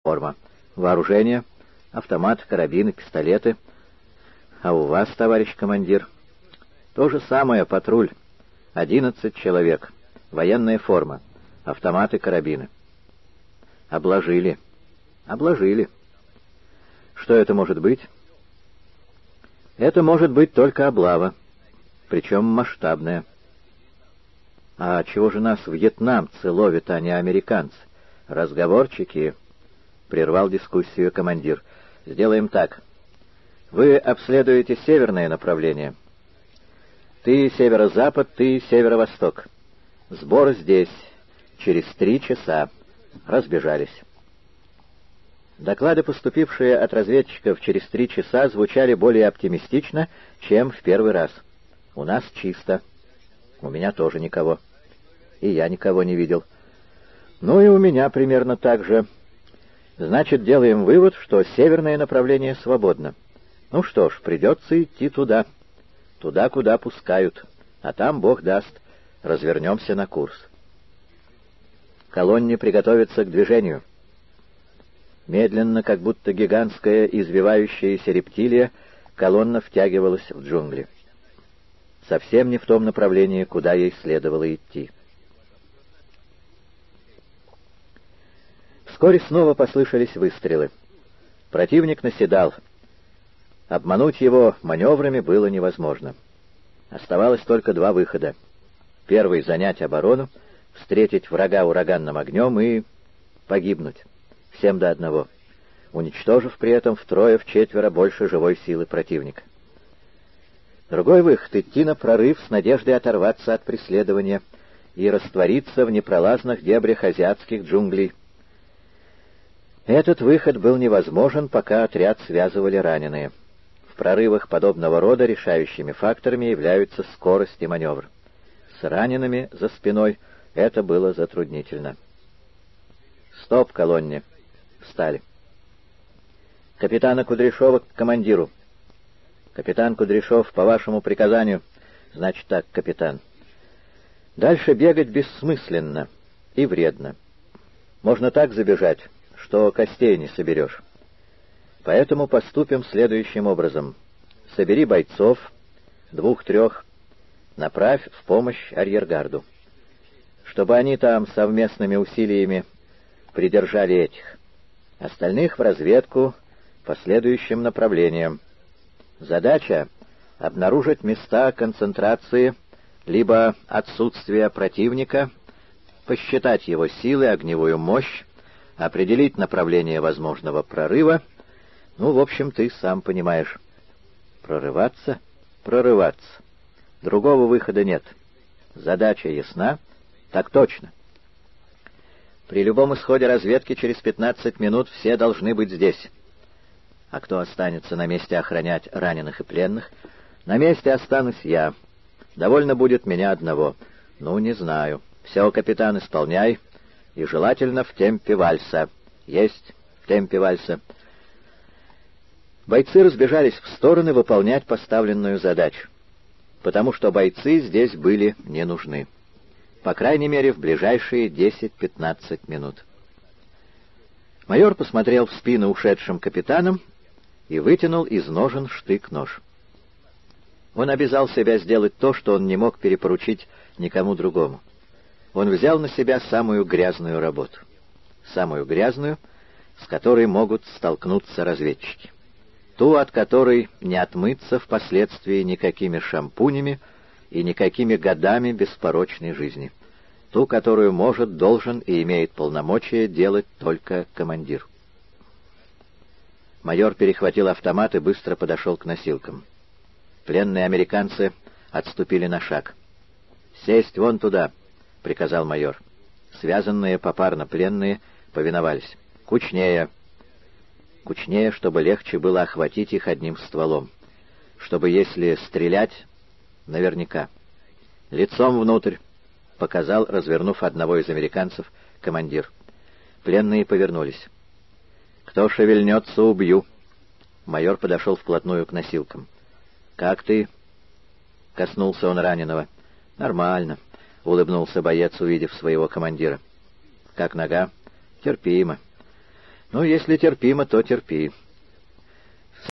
форма. Вооружение, автомат, карабины, пистолеты. А у вас, товарищ командир? То же самое, патруль. 11 человек. Военная форма. Автоматы, карабины. Обложили. Обложили. Что это может быть? Это может быть только облава, причем масштабная. А чего же нас вьетнамцы ловят, а не американцы? Разговорчики, прервал дискуссию командир. Сделаем так. Вы обследуете северное направление. Ты северо-запад, ты северо-восток. Сбор здесь. Через 3 часа. Разбежались. Доклады, поступившие от разведчиков через 3 часа, звучали более оптимистично, чем в первый раз. У нас чисто. У меня тоже никого. И я никого не видел. Ну и у меня примерно так же. Значит, делаем вывод, что северное направление свободно. Ну что ж, придется идти туда. Туда, куда пускают. А там, Бог даст, развернемся на курс. Колонне приготовиться к движению. Медленно, как будто гигантская извивающаяся рептилия, колонна втягивалась в джунгли. Совсем не в том направлении, куда ей следовало идти. Вскоре снова послышались выстрелы. Противник наседал. Обмануть его маневрами было невозможно. Оставалось только 2 выхода. Первый — занять оборону, встретить врага ураганным огнем и погибнуть. Всем до одного, уничтожив при этом втрое-вчетверо больше живой силы противника. Другой выход — идти на прорыв с надеждой оторваться от преследования и раствориться в непролазных дебрях азиатских джунглей. Этот выход был невозможен, пока отряд связывали раненые. В прорывах подобного рода решающими факторами являются скорость и маневр. С ранеными за спиной это было затруднительно. «Стоп, колонне!» Встали. Капитана Кудряшова к командиру. Капитан Кудряшов, по вашему приказанию. Значит так, капитан. Дальше бегать бессмысленно и вредно. Можно так забежать, что костей не соберешь. Поэтому поступим следующим образом. Собери бойцов, 2-3, направь в помощь арьергарду, чтобы они там совместными усилиями придержали этих. Остальных в разведку по следующим направлениям. Задача — обнаружить места концентрации либо отсутствия противника, посчитать его силы, огневую мощь, определить направление возможного прорыва. Ну, в общем, ты сам понимаешь. Прорываться? Прорываться. Другого выхода нет. Задача ясна? Так точно. При любом исходе разведки через 15 минут все должны быть здесь. А кто останется на месте охранять раненых и пленных? На месте останусь я. Довольно будет меня одного. Ну, не знаю. Все, капитан, исполняй. И желательно в темпе вальса. Есть в темпе вальса. Бойцы разбежались в стороны выполнять поставленную задачу, потому что бойцы здесь были не нужны. По крайней мере, в ближайшие 10-15 минут. Майор посмотрел в спину ушедшим капитанам и вытянул из ножен штык-нож. Он обязал себя сделать то, что он не мог перепоручить никому другому. Он взял на себя самую грязную работу. Самую грязную, с которой могут столкнуться разведчики. Ту, от которой не отмыться впоследствии никакими шампунями и никакими годами беспорочной жизни. Ту, которую может, должен и имеет полномочия делать только командир. Майор перехватил автомат и быстро подошел к носилкам. Пленные американцы отступили на шаг. «Сесть вон туда», — приказал майор. Связанные попарно пленные повиновались. «Кучнее». Кучнее, чтобы легче было охватить их одним стволом. Чтобы, если стрелять, наверняка. «Лицом внутрь», — показал, развернув одного из американцев, командир. Пленные повернулись. «Кто шевельнется, убью». Майор подошел вплотную к носилкам. «Как ты?» — коснулся он раненого. «Нормально», — улыбнулся боец, увидев своего командира. «Как нога?» «Терпимо». «Ну, если терпимо, то терпи.